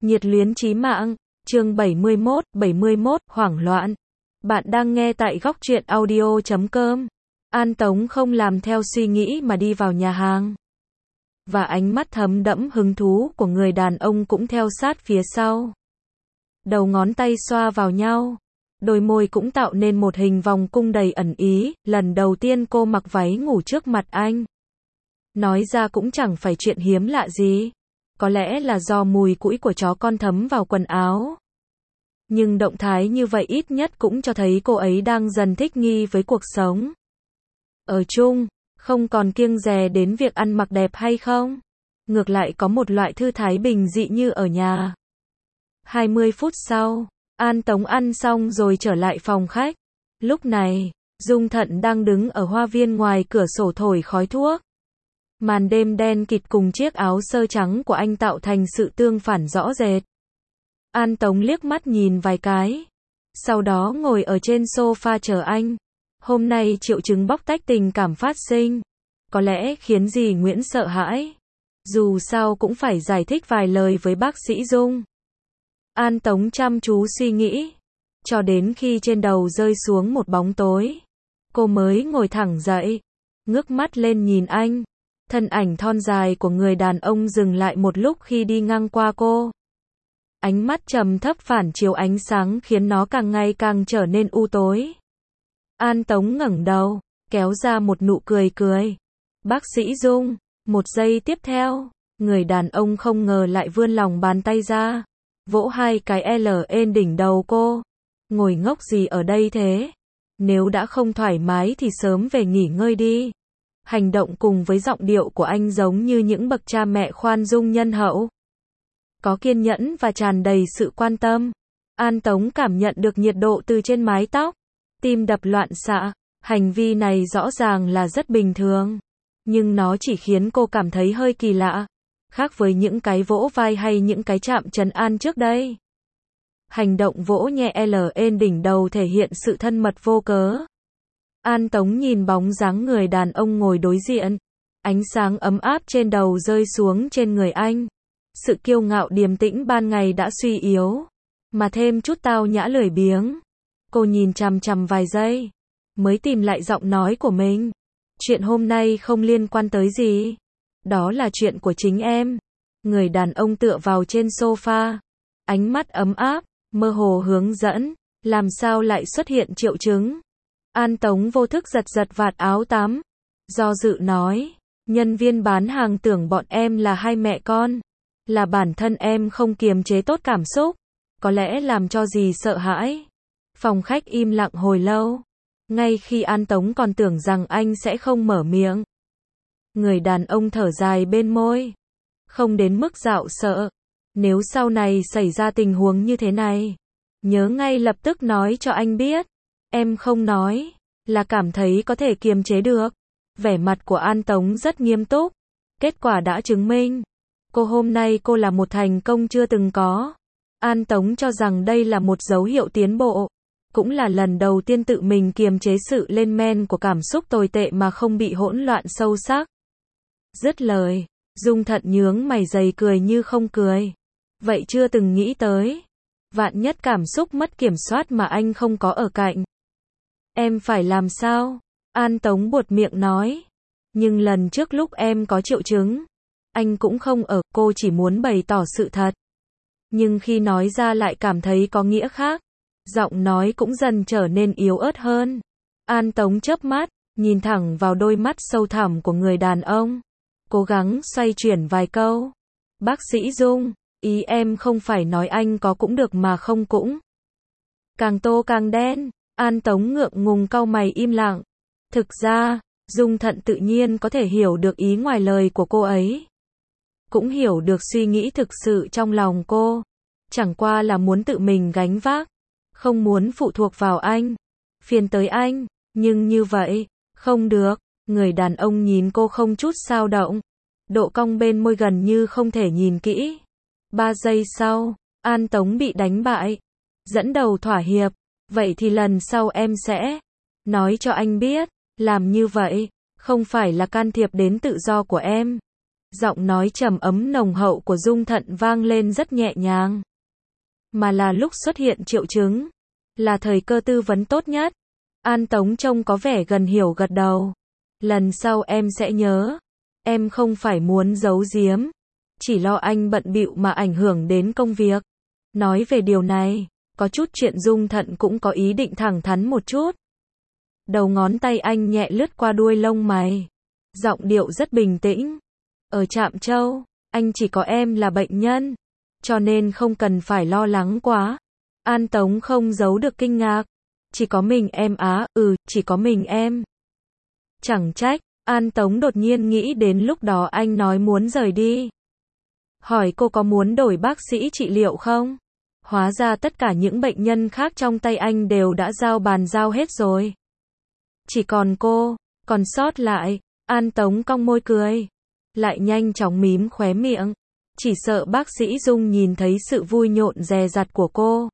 Nhiệt luyến chí mạng, chương 71, hoảng loạn. Bạn đang nghe tại góc truyện audio.com. An Tống không làm theo suy nghĩ mà đi vào nhà hàng. Và ánh mắt thấm đẫm hứng thú của người đàn ông cũng theo sát phía sau. Đầu ngón tay xoa vào nhau. Đôi môi cũng tạo nên một hình vòng cung đầy ẩn ý, lần đầu tiên cô mặc váy ngủ trước mặt anh. Nói ra cũng chẳng phải chuyện hiếm lạ gì. Có lẽ là do mùi củi của chó con thấm vào quần áo. Nhưng động thái như vậy ít nhất cũng cho thấy cô ấy đang dần thích nghi với cuộc sống. Ở chung, không còn kiêng dè đến việc ăn mặc đẹp hay không. Ngược lại có một loại thư thái bình dị như ở nhà. 20 phút sau, An Tống ăn xong rồi trở lại phòng khách. Lúc này, Dung Thận đang đứng ở hoa viên ngoài cửa sổ thổi khói thuốc. Màn đêm đen kịt cùng chiếc áo sơ trắng của anh tạo thành sự tương phản rõ rệt. An Tống liếc mắt nhìn vài cái. Sau đó ngồi ở trên sofa chờ anh. Hôm nay triệu chứng bóc tách tình cảm phát sinh. Có lẽ khiến dì Nguyễn sợ hãi. Dù sao cũng phải giải thích vài lời với bác sĩ Dung. An Tống chăm chú suy nghĩ. Cho đến khi trên đầu rơi xuống một bóng tối. Cô mới ngồi thẳng dậy. Ngước mắt lên nhìn anh. Thân ảnh thon dài của người đàn ông dừng lại một lúc khi đi ngang qua cô. Ánh mắt trầm thấp phản chiếu ánh sáng khiến nó càng ngày càng trở nên u tối. An Tống ngẩng đầu, kéo ra một nụ cười cười. Bác sĩ Dung, một giây tiếp theo, người đàn ông không ngờ lại vươn lòng bàn tay ra, vỗ hai cái lên đỉnh đầu cô. Ngồi ngốc gì ở đây thế? Nếu đã không thoải mái thì sớm về nghỉ ngơi đi. Hành động cùng với giọng điệu của anh giống như những bậc cha mẹ khoan dung nhân hậu. Có kiên nhẫn và tràn đầy sự quan tâm. An Tống cảm nhận được nhiệt độ từ trên mái tóc. Tim đập loạn xạ. Hành vi này rõ ràng là rất bình thường. Nhưng nó chỉ khiến cô cảm thấy hơi kỳ lạ. Khác với những cái vỗ vai hay những cái chạm trấn an trước đây. Hành động vỗ nhẹ lên đỉnh đầu thể hiện sự thân mật vô cớ. An Tống nhìn bóng dáng người đàn ông ngồi đối diện. Ánh sáng ấm áp trên đầu rơi xuống trên người anh. Sự kiêu ngạo điềm tĩnh ban ngày đã suy yếu. Mà thêm chút tao nhã lười biếng. Cô nhìn chằm chằm vài giây. Mới tìm lại giọng nói của mình. Chuyện hôm nay không liên quan tới gì. Đó là chuyện của chính em. Người đàn ông tựa vào trên sofa. Ánh mắt ấm áp, mơ hồ hướng dẫn. Làm sao lại xuất hiện triệu chứng? An Tống vô thức giật giật vạt áo tắm. Do dự nói. Nhân viên bán hàng tưởng bọn em là hai mẹ con. Là bản thân em không kiềm chế tốt cảm xúc. Có lẽ làm cho dì sợ hãi. Phòng khách im lặng hồi lâu. Ngay khi An Tống còn tưởng rằng anh sẽ không mở miệng. Người đàn ông thở dài bên môi. Không đến mức dạo sợ. Nếu sau này xảy ra tình huống như thế này. Nhớ ngay lập tức nói cho anh biết. Em không nói. Là cảm thấy có thể kiềm chế được. Vẻ mặt của An Tống rất nghiêm túc. Kết quả đã chứng minh. Hôm nay cô là một thành công chưa từng có. An Tống cho rằng đây là một dấu hiệu tiến bộ. Cũng là lần đầu tiên tự mình kiềm chế sự lên men của cảm xúc tồi tệ mà không bị hỗn loạn sâu sắc. Dứt lời, Dung Thận nhướng mày dày cười như không cười. Vậy chưa từng nghĩ tới. Vạn nhất cảm xúc mất kiểm soát mà anh không có ở cạnh. Em phải làm sao? An Tống buột miệng nói. Nhưng lần trước lúc em có triệu chứng. Anh cũng không ở, cô chỉ muốn bày tỏ sự thật. Nhưng khi nói ra lại cảm thấy có nghĩa khác. Giọng nói cũng dần trở nên yếu ớt hơn. An Tống chớp mắt, nhìn thẳng vào đôi mắt sâu thẳm của người đàn ông. Cố gắng xoay chuyển vài câu. Bác sĩ Dung, ý em không phải nói anh có cũng được mà không cũng. Càng tô càng đen. An Tống ngượng ngùng cau mày im lặng. Thực ra, Dung Thận tự nhiên có thể hiểu được ý ngoài lời của cô ấy. Cũng hiểu được suy nghĩ thực sự trong lòng cô. Chẳng qua là muốn tự mình gánh vác. Không muốn phụ thuộc vào anh. Phiền tới anh. Nhưng như vậy, không được. Người đàn ông nhìn cô không chút dao động. Độ cong bên môi gần như không thể nhìn kỹ. 3 giây sau, An Tống bị đánh bại. Dẫn đầu thỏa hiệp. Vậy thì lần sau em sẽ nói cho anh biết. Làm như vậy, không phải là can thiệp đến tự do của em. Giọng nói trầm ấm nồng hậu của Dung Thận vang lên rất nhẹ nhàng. Mà là lúc xuất hiện triệu chứng. Là thời cơ tư vấn tốt nhất. An Tống trông có vẻ gần hiểu gật đầu. Lần sau em sẽ nhớ. Em không phải muốn giấu giếm. Chỉ lo anh bận bịu mà ảnh hưởng đến công việc. Nói về điều này, có chút chuyện Dung Thận cũng có ý định thẳng thắn một chút. Đầu ngón tay anh nhẹ lướt qua đuôi lông mày. Giọng điệu rất bình tĩnh. Ở Trạm Châu, anh chỉ có em là bệnh nhân. Cho nên không cần phải lo lắng quá. An Tống không giấu được kinh ngạc. Chỉ có mình em á, chỉ có mình em. Chẳng trách, An Tống đột nhiên nghĩ đến lúc đó anh nói muốn rời đi. Hỏi cô có muốn đổi bác sĩ trị liệu không? Hóa ra tất cả những bệnh nhân khác trong tay anh đều đã bàn giao hết rồi. Chỉ còn cô, còn sót lại. An Tống cong môi cười. Lại nhanh chóng mím khóe miệng. Chỉ sợ bác sĩ Dung nhìn thấy sự vui nhộn dè dặt của cô.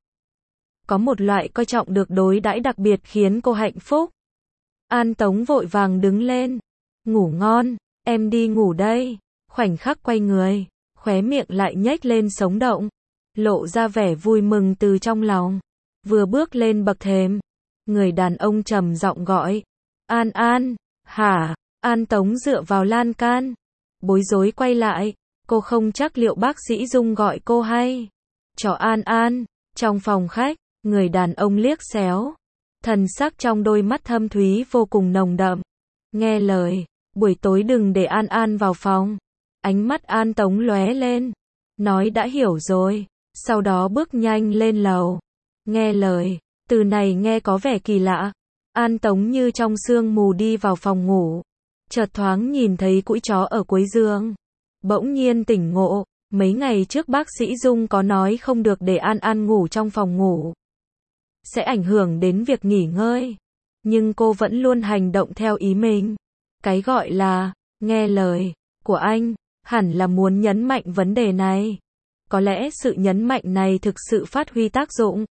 Có một loại coi trọng được đối đãi đặc biệt khiến cô hạnh phúc. An Tống vội vàng đứng lên. Ngủ ngon, em đi ngủ đây. Khoảnh khắc quay người, khóe miệng lại nhếch lên sống động. Lộ ra vẻ vui mừng từ trong lòng. Vừa bước lên bậc thềm, người đàn ông trầm giọng gọi. An An, hả? An Tống dựa vào lan can. Bối rối quay lại, cô không chắc liệu bác sĩ Dung gọi cô hay. Cho An An, trong phòng khách, người đàn ông liếc xéo. Thần sắc trong đôi mắt thâm thúy vô cùng nồng đậm. Nghe lời, buổi tối đừng để An An vào phòng. Ánh mắt An Tống lóe lên. Nói đã hiểu rồi. Sau đó bước nhanh lên lầu. Nghe lời, từ này nghe có vẻ kỳ lạ. An Tống như trong sương mù đi vào phòng ngủ. Chợt thoáng nhìn thấy cũi chó ở cuối giường. Bỗng nhiên tỉnh ngộ. Mấy ngày trước bác sĩ Dung có nói không được để An An ngủ trong phòng ngủ. Sẽ ảnh hưởng đến việc nghỉ ngơi. Nhưng cô vẫn luôn hành động theo ý mình. Cái gọi là, nghe lời, của anh, hẳn là muốn nhấn mạnh vấn đề này. Có lẽ sự nhấn mạnh này thực sự phát huy tác dụng.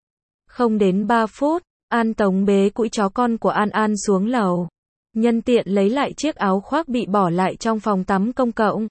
Không đến 3 phút, An Tống bế cũi chó con của An An xuống lầu. Nhân tiện lấy lại chiếc áo khoác bị bỏ lại trong phòng tắm công cộng.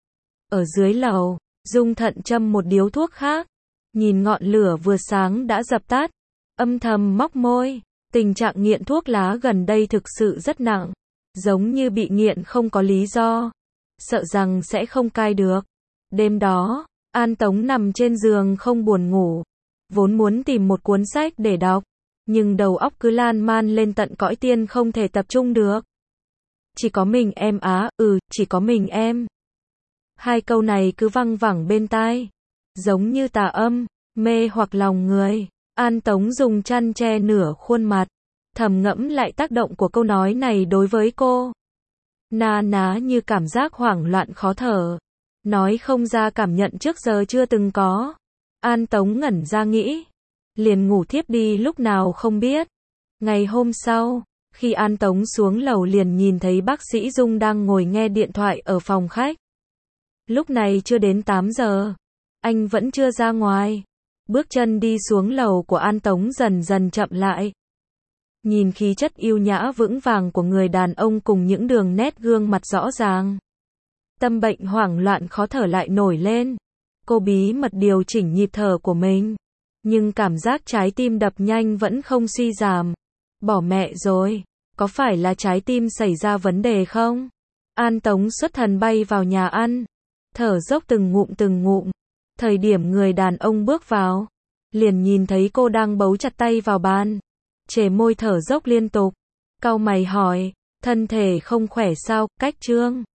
Ở dưới lầu, Dung Thận châm một điếu thuốc khác. Nhìn ngọn lửa vừa sáng đã dập tắt. Âm thầm móc môi. Tình trạng nghiện thuốc lá gần đây thực sự rất nặng. Giống như bị nghiện không có lý do. Sợ rằng sẽ không cai được. Đêm đó, An Tống nằm trên giường không buồn ngủ. Vốn muốn tìm một cuốn sách để đọc. Nhưng đầu óc cứ lan man lên tận cõi tiên không thể tập trung được. Chỉ có mình em á, chỉ có mình em. Hai câu này cứ văng vẳng bên tai. Giống như tà âm, mê hoặc lòng người. An Tống dùng chăn che nửa khuôn mặt. Thầm ngẫm lại tác động của câu nói này đối với cô. Na ná như cảm giác hoảng loạn khó thở. Nói không ra cảm nhận trước giờ chưa từng có. An Tống ngẩn ra nghĩ. Liền ngủ thiếp đi lúc nào không biết. Ngày hôm sau, khi An Tống xuống lầu liền nhìn thấy bác sĩ Dung đang ngồi nghe điện thoại ở phòng khách. Lúc này chưa đến 8 giờ. Anh vẫn chưa ra ngoài. Bước chân đi xuống lầu của An Tống dần dần chậm lại. Nhìn khí chất yêu nhã vững vàng của người đàn ông cùng những đường nét gương mặt rõ ràng. Tâm bệnh hoảng loạn khó thở lại nổi lên. Cô bí mật điều chỉnh nhịp thở của mình. Nhưng cảm giác trái tim đập nhanh vẫn không suy giảm. Bỏ mẹ rồi. Có phải là trái tim xảy ra vấn đề không? An Tống xuất thần bay vào nhà ăn. Thở dốc từng ngụm. Thời điểm người đàn ông bước vào. Liền nhìn thấy cô đang bấu chặt tay vào bàn. Chề môi thở dốc liên tục. Cau mày hỏi. Thân thể không khỏe sao, Cách Trương?